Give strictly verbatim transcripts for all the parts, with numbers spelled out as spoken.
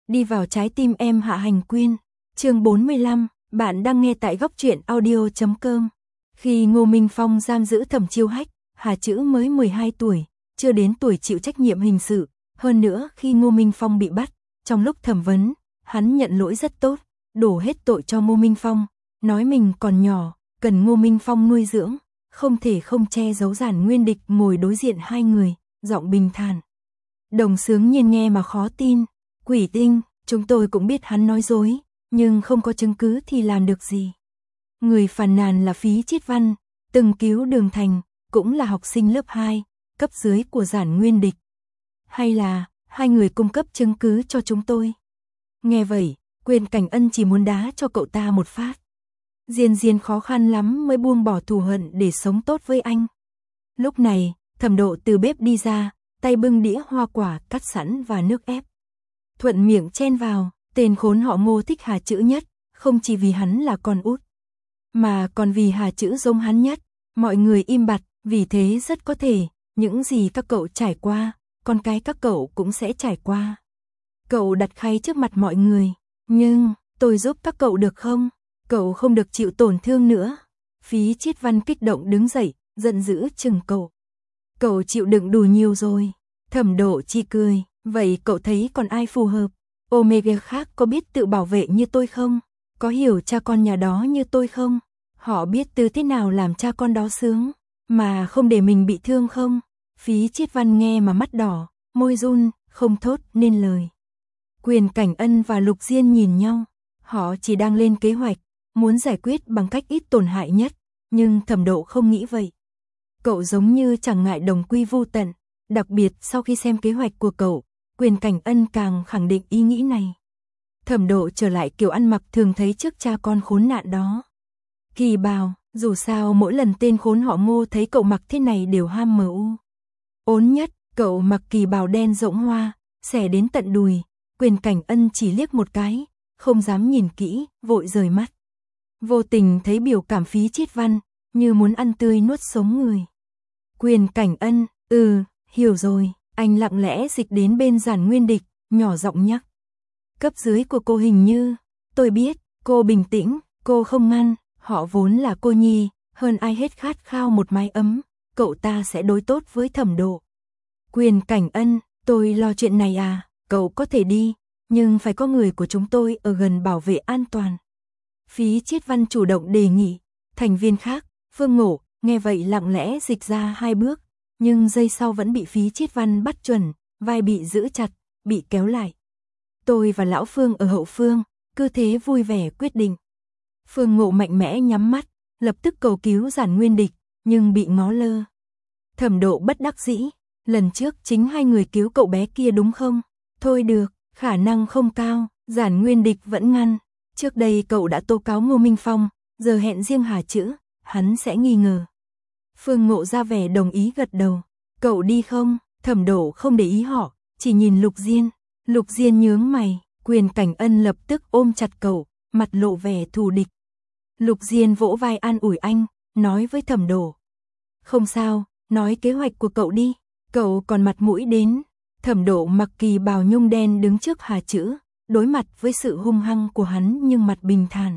đi vào trái tim em. Hạ Hành Quyên, chương bốn mươi lăm, bạn đang nghe tại góc truyện audio chấm com. Khi Ngô Minh Phong giam giữ Thẩm Chiêu Hách, Hà Chữ mới mười hai tuổi, chưa đến tuổi chịu trách nhiệm hình sự. Hơn nữa khi Ngô Minh Phong bị bắt, trong lúc thẩm vấn, hắn nhận lỗi rất tốt, đổ hết tội cho Ngô Minh Phong, nói mình còn nhỏ, cần Ngô Minh Phong nuôi dưỡng, không thể không che giấu. Giản Nguyên Địch ngồi đối diện hai người, giọng bình thản. Đồng Sướng Nhiên nghe mà khó tin, Quỷ Tinh, chúng tôi cũng biết hắn nói dối, nhưng không có chứng cứ thì làm được gì. Người phàn nàn là Phí Chiết Văn, từng cứu Đường Thành, cũng là học sinh lớp hai, cấp dưới của Giản Nguyên Địch. Hay là, hai người cung cấp chứng cứ cho chúng tôi. Nghe vậy, Quyền Cảnh Ân chỉ muốn đá cho cậu ta một phát. Diên Diên khó khăn lắm mới buông bỏ thù hận để sống tốt với anh. Lúc này, Thẩm Độ từ bếp đi ra, tay bưng đĩa hoa quả cắt sẵn và nước ép. Thuận miệng chen vào, tên khốn họ Ngô thích Hà Chữ nhất, không chỉ vì hắn là con út, mà còn vì Hà Chữ giống hắn nhất. Mọi người im bặt, vì thế rất có thể, những gì các cậu trải qua, con cái các cậu cũng sẽ trải qua. Cậu đặt khay trước mặt mọi người, nhưng, tôi giúp các cậu được không? Cậu không được chịu tổn thương nữa. Phí Chiết Văn kích động đứng dậy, giận dữ chừng cậu. Cậu chịu đựng đủ nhiều rồi. Thẩm Độ chỉ cười, vậy cậu thấy còn ai phù hợp? Omega khác có biết tự bảo vệ như tôi không? Có hiểu cha con nhà đó như tôi không? Họ biết từ thế nào làm cha con đó sướng, mà không để mình bị thương không? Phí Chiết Văn nghe mà mắt đỏ, môi run, không thốt nên lời. Quyền Cảnh Ân và Lục Diên nhìn nhau, họ chỉ đang lên kế hoạch, muốn giải quyết bằng cách ít tổn hại nhất, nhưng Thẩm Độ không nghĩ vậy. Cậu giống như chẳng ngại đồng quy vu tận, đặc biệt sau khi xem kế hoạch của cậu, Quyền Cảnh Ân càng khẳng định ý nghĩ này. Thẩm Độ trở lại kiểu ăn mặc thường thấy trước cha con khốn nạn đó. Kỳ bào, dù sao mỗi lần tên khốn họ Ngô thấy cậu mặc thế này đều ham mờ u. Ốn nhất, cậu mặc kỳ bào đen rộng hoa, xẻ đến tận đùi. Quyền Cảnh Ân chỉ liếc một cái, không dám nhìn kỹ, vội rời mắt. Vô tình thấy biểu cảm Phí Chiết Văn, như muốn ăn tươi nuốt sống người. Quyền Cảnh Ân, ừ, hiểu rồi. Anh lặng lẽ dịch đến bên Giản Nguyên Địch, nhỏ giọng nhắc. Cấp dưới của cô hình như, tôi biết, cô bình tĩnh, cô không ngăn, họ vốn là cô nhi, hơn ai hết khát khao một mái ấm, cậu ta sẽ đối tốt với Thẩm Độ. Quyền Cảnh Ân, tôi lo chuyện này à, cậu có thể đi, nhưng phải có người của chúng tôi ở gần bảo vệ an toàn. Phí Chiết Văn chủ động đề nghị, thành viên khác, Phương Ngộ, nghe vậy lặng lẽ dịch ra hai bước, nhưng giây sau vẫn bị Phí Chiết Văn bắt chuẩn, vai bị giữ chặt, bị kéo lại. Tôi và Lão Phương ở hậu phương, cứ thế vui vẻ quyết định. Phương Ngộ mạnh mẽ nhắm mắt, lập tức cầu cứu Giản Nguyên Địch, nhưng bị ngó lơ. Thẩm Độ bất đắc dĩ, lần trước chính hai người cứu cậu bé kia đúng không? Thôi được, khả năng không cao, Giản Nguyên Địch vẫn ngăn. Trước đây cậu đã tố cáo Ngô Minh Phong, giờ hẹn riêng Hà Chữ, hắn sẽ nghi ngờ. Phương Ngộ ra vẻ đồng ý gật đầu. Cậu đi không? Thẩm Độ không để ý họ, chỉ nhìn Lục Diên. Lục Diên nhướng mày, Quyền Cảnh Ân lập tức ôm chặt cậu, mặt lộ vẻ thù địch. Lục Diên vỗ vai an ủi anh, nói với Thẩm Độ. Không sao, nói kế hoạch của cậu đi, cậu còn mặt mũi đến. Thẩm Độ mặc kỳ bào nhung đen đứng trước Hà Chữ, đối mặt với sự hung hăng của hắn nhưng mặt bình thản.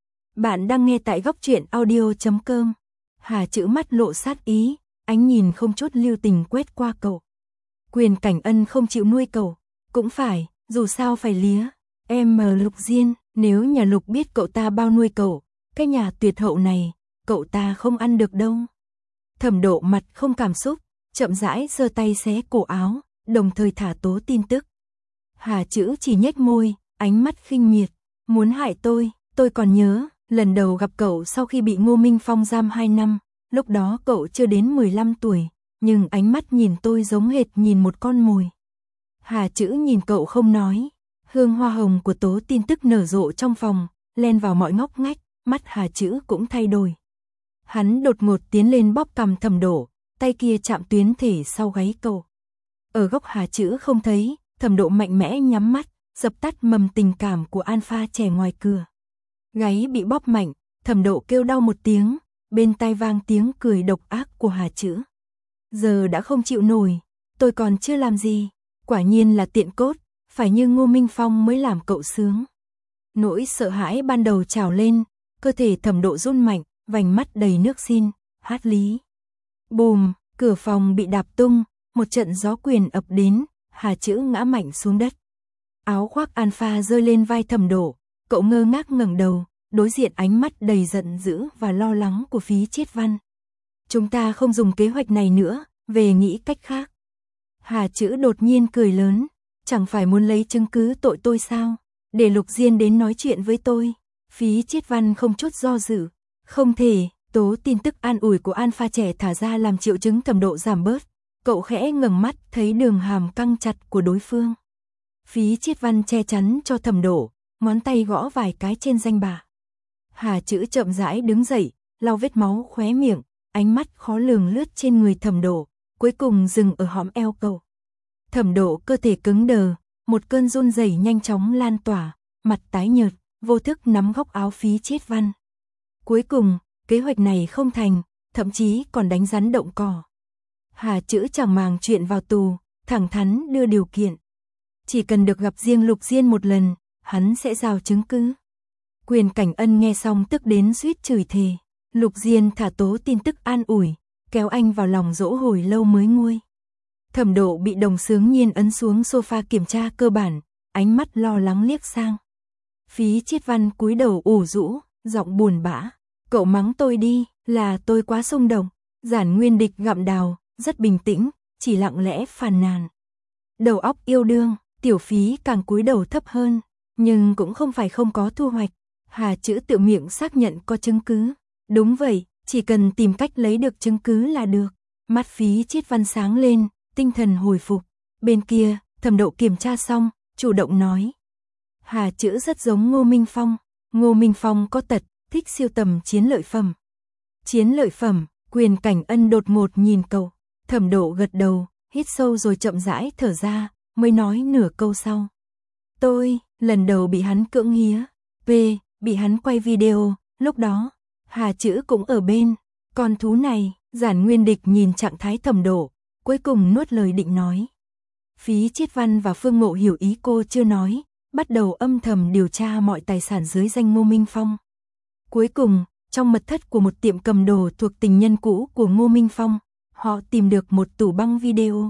Bạn đang nghe tại góc truyện audio chấm com. Hà Chữ mắt lộ sát ý, ánh nhìn không chút lưu tình quét qua cậu. Quyền Cảnh Ân không chịu nuôi cậu, cũng phải, dù sao phải lía. Em mờ Lục Diên, nếu nhà Lục biết cậu ta bao nuôi cậu, cái nhà tuyệt hậu này, cậu ta không ăn được đâu. Thẩm Độ mặt không cảm xúc, chậm rãi giơ tay xé cổ áo, đồng thời thả tố tin tức. Hà Chữ chỉ nhếch môi, ánh mắt khinh miệt, muốn hại tôi, tôi còn nhớ, lần đầu gặp cậu sau khi bị Ngô Minh Phong giam hai năm, lúc đó cậu chưa đến mười lăm tuổi, nhưng ánh mắt nhìn tôi giống hệt nhìn một con mồi. Hà Chữ nhìn cậu không nói, hương hoa hồng của tố tin tức nở rộ trong phòng, len vào mọi ngóc ngách, mắt Hà Chữ cũng thay đổi. Hắn đột ngột tiến lên bóp cằm Thẩm Độ, tay kia chạm tuyến thể sau gáy cậu. Ở góc Hà Chữ không thấy, Thẩm Độ mạnh mẽ nhắm mắt, dập tắt mầm tình cảm của alpha trẻ ngoài cửa. Gáy bị bóp mạnh, Thẩm Độ kêu đau một tiếng, bên tai vang tiếng cười độc ác của Hà Chữ. Giờ đã không chịu nổi, tôi còn chưa làm gì, quả nhiên là tiện cốt. phải như Ngô Minh Phong mới làm cậu sướng. Nỗi sợ hãi ban đầu trào lên, cơ thể Thẩm Độ run mạnh, vành mắt đầy nước xin, hát lý. Bùm, cửa phòng bị đạp tung, một trận gió quyền ập đến, Hà Chữ ngã mạnh xuống đất. Áo khoác alpha rơi lên vai Thẩm Độ, cậu ngơ ngác ngẩng đầu, đối diện ánh mắt đầy giận dữ và lo lắng của Phí Chiết Văn. Chúng ta không dùng kế hoạch này nữa, về nghĩ cách khác. Hà Chữ đột nhiên cười lớn, chẳng phải muốn lấy chứng cứ tội tôi sao? Để Lục Diên đến nói chuyện với tôi. Phí Chiết Văn không chút do dự, không thể. Tố tin tức an ủi của alpha trẻ thả ra làm triệu chứng Thẩm Độ giảm bớt. Cậu khẽ ngẩng mắt thấy đường hàm căng chặt của đối phương. Phí Chiết Văn che chắn cho Thẩm Độ, ngón tay gõ vài cái trên danh bạ. Hà Chữ chậm rãi đứng dậy, lau vết máu khóe miệng, ánh mắt khó lường lướt trên người Thẩm Độ, cuối cùng dừng ở hõm eo cậu. Thẩm Độ cơ thể cứng đờ, một cơn run rẩy nhanh chóng lan tỏa, mặt tái nhợt, vô thức nắm góc áo Phí Chiết Văn. Cuối cùng, kế hoạch này không thành, thậm chí còn đánh rắn động cỏ. Hà Chữ chẳng màng chuyện vào tù, thẳng thắn đưa điều kiện. Chỉ cần được gặp riêng Lục Diên một lần, hắn sẽ giao chứng cứ. Quyền Cảnh Ân nghe xong tức đến suýt chửi thề. Lục Diên thả tố tin tức an ủi, kéo anh vào lòng dỗ hồi lâu mới nguôi. Thẩm Độ bị Đồng Sướng Nhiên ấn xuống sofa kiểm tra cơ bản, ánh mắt lo lắng liếc sang. Phí Chiết Văn cúi đầu ủ rũ, giọng buồn bã. Cậu mắng tôi đi, là tôi quá xung động. Giản Nguyên Địch gặm đào, rất bình tĩnh, chỉ lặng lẽ phàn nàn. Đầu óc yêu đương, Tiểu Phí càng cúi đầu thấp hơn, nhưng cũng không phải không có thu hoạch. Hà Chữ tự miệng xác nhận có chứng cứ. Đúng vậy, chỉ cần tìm cách lấy được chứng cứ là được. Mắt Phí Chiết Văn sáng lên, tinh thần hồi phục. Bên kia, Thẩm Độ kiểm tra xong, chủ động nói. Hà Chữ rất giống Ngô Minh Phong. Ngô Minh Phong có tật, thích siêu tầm chiến lợi phẩm. Chiến lợi phẩm, Quyền Cảnh Ân đột ngột nhìn cậu. Thẩm Độ gật đầu, hít sâu rồi chậm rãi thở ra, mới nói nửa câu sau. Tôi, lần đầu bị hắn cưỡng hía. P, bị hắn quay video, lúc đó, Hà Chữ cũng ở bên. Con thú này, Giản Nguyên Địch nhìn trạng thái Thẩm Độ, cuối cùng nuốt lời định nói. Phí Chiết Văn và Phương Ngộ hiểu ý cô chưa nói, bắt đầu âm thầm điều tra mọi tài sản dưới danh Ngô Minh Phong. Cuối cùng, trong mật thất của một tiệm cầm đồ thuộc tình nhân cũ của Ngô Minh Phong, họ tìm được một tủ băng video.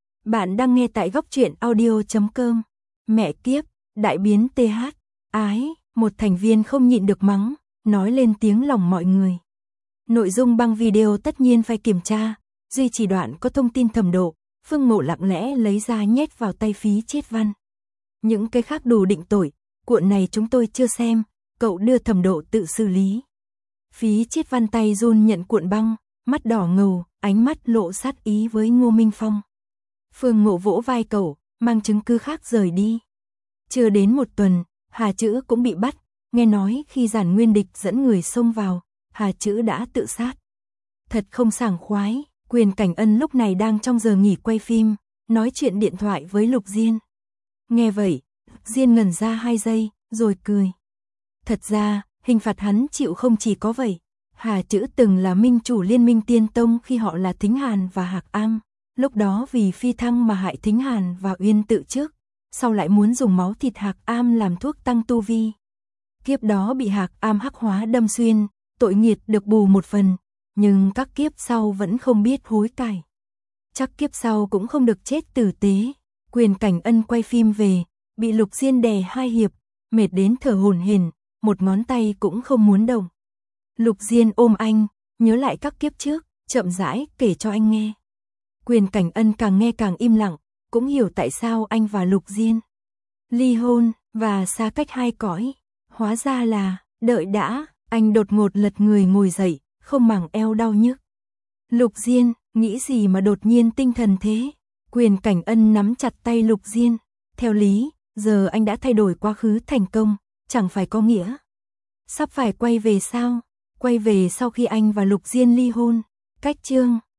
Bạn đang nghe tại góc truyện audio chấm com. Mẹ kiếp, đại biến tê hát, ái, một thành viên không nhịn được mắng, nói lên tiếng lòng mọi người. Nội dung băng video tất nhiên phải kiểm tra, duy chỉ đoạn có thông tin Thẩm Độ, Phương Ngộ lặng lẽ lấy ra nhét vào tay Phí Chiết Văn. Những cái khác đủ định tội, cuộn này chúng tôi chưa xem, cậu đưa Thẩm Độ tự xử lý. Phí Chiết Văn tay run nhận cuộn băng, mắt đỏ ngầu, ánh mắt lộ sát ý với Ngô Minh Phong. Phương Ngộ vỗ vai cậu, mang chứng cứ khác rời đi. Chưa đến một tuần, Hà Chữ cũng bị bắt, nghe nói khi Giản Nguyên Địch dẫn người xông vào, Hà Chữ đã tự sát. Thật không sảng khoái, Quyền Cảnh Ân lúc này đang trong giờ nghỉ quay phim, nói chuyện điện thoại với Lục Diên. Nghe vậy, Diên ngẩn ra hai giây, rồi cười. Thật ra, hình phạt hắn chịu không chỉ có vậy. Hà Chữ từng là minh chủ Liên Minh Tiên Tông khi họ là Thính Hàn và Hạc Am. Lúc đó vì phi thăng mà hại Thính Hàn và Uyên Tự trước, sau lại muốn dùng máu thịt Hạc Am làm thuốc tăng tu vi. Kiếp đó bị Hạc Am hắc hóa đâm xuyên, tội nghiệt được bù một phần, nhưng các kiếp sau vẫn không biết hối cải. Chắc kiếp sau cũng không được chết tử tế. Quyền Cảnh Ân quay phim về, bị Lục Diên đè hai hiệp, mệt đến thở hổn hển, một ngón tay cũng không muốn động. Lục Diên ôm anh, nhớ lại các kiếp trước, chậm rãi kể cho anh nghe. Quyền Cảnh Ân càng nghe càng im lặng, cũng hiểu tại sao anh và Lục Diên ly hôn và xa cách hai cõi. Hóa ra là, đợi đã, anh đột ngột lật người ngồi dậy, không màng eo đau nhức. Lục Diên, nghĩ gì mà đột nhiên tinh thần thế? Quyền Cảnh Ân nắm chặt tay Lục Diên. Theo lý, giờ anh đã thay đổi quá khứ thành công, chẳng phải có nghĩa sắp phải quay về sao? Quay về sau khi anh và Lục Diên ly hôn. Cách chương